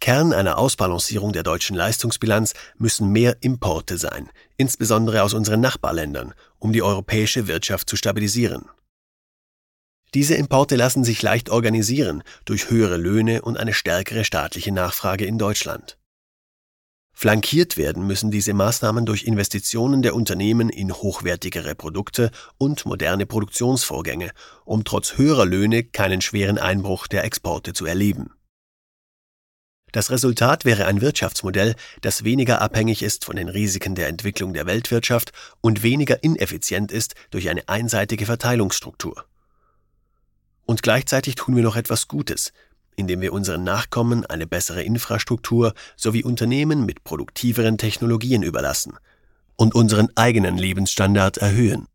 Kern einer Ausbalancierung der deutschen Leistungsbilanz müssen mehr Importe sein, insbesondere aus unseren Nachbarländern, um die europäische Wirtschaft zu stabilisieren. Diese Importe lassen sich leicht organisieren durch höhere Löhne und eine stärkere staatliche Nachfrage in Deutschland. Flankiert werden müssen diese Maßnahmen durch Investitionen der Unternehmen in hochwertigere Produkte und moderne Produktionsvorgänge, um trotz höherer Löhne keinen schweren Einbruch der Exporte zu erleben. Das Resultat wäre ein Wirtschaftsmodell, das weniger abhängig ist von den Risiken der Entwicklung der Weltwirtschaft und weniger ineffizient ist durch eine einseitige Verteilungsstruktur. Und gleichzeitig tun wir noch etwas Gutes, indem wir unseren Nachkommen eine bessere Infrastruktur sowie Unternehmen mit produktiveren Technologien überlassen und unseren eigenen Lebensstandard erhöhen.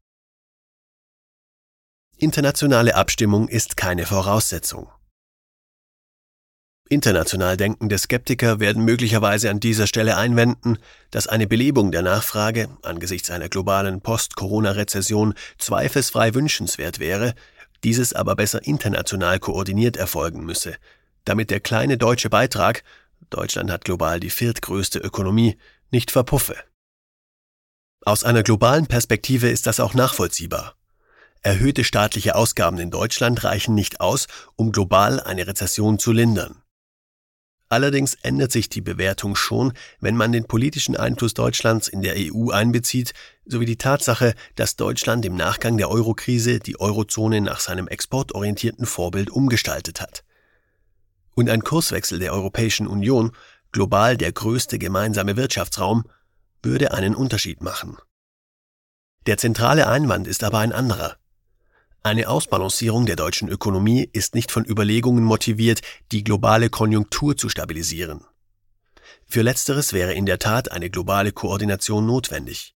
Internationale Abstimmung ist keine Voraussetzung. International denkende Skeptiker werden möglicherweise an dieser Stelle einwenden, dass eine Belebung der Nachfrage angesichts einer globalen Post-Corona-Rezession zweifelsfrei wünschenswert wäre, dieses aber besser international koordiniert erfolgen müsse, damit der kleine deutsche Beitrag, Deutschland hat global die viertgrößte Ökonomie, nicht verpuffe. Aus einer globalen Perspektive ist das auch nachvollziehbar. Erhöhte staatliche Ausgaben in Deutschland reichen nicht aus, um global eine Rezession zu lindern. Allerdings ändert sich die Bewertung schon, wenn man den politischen Einfluss Deutschlands in der EU einbezieht, sowie die Tatsache, dass Deutschland im Nachgang der Eurokrise die Eurozone nach seinem exportorientierten Vorbild umgestaltet hat. Und ein Kurswechsel der Europäischen Union, global der größte gemeinsame Wirtschaftsraum, würde einen Unterschied machen. Der zentrale Einwand ist aber ein anderer. Eine Ausbalancierung der deutschen Ökonomie ist nicht von Überlegungen motiviert, die globale Konjunktur zu stabilisieren. Für Letzteres wäre in der Tat eine globale Koordination notwendig.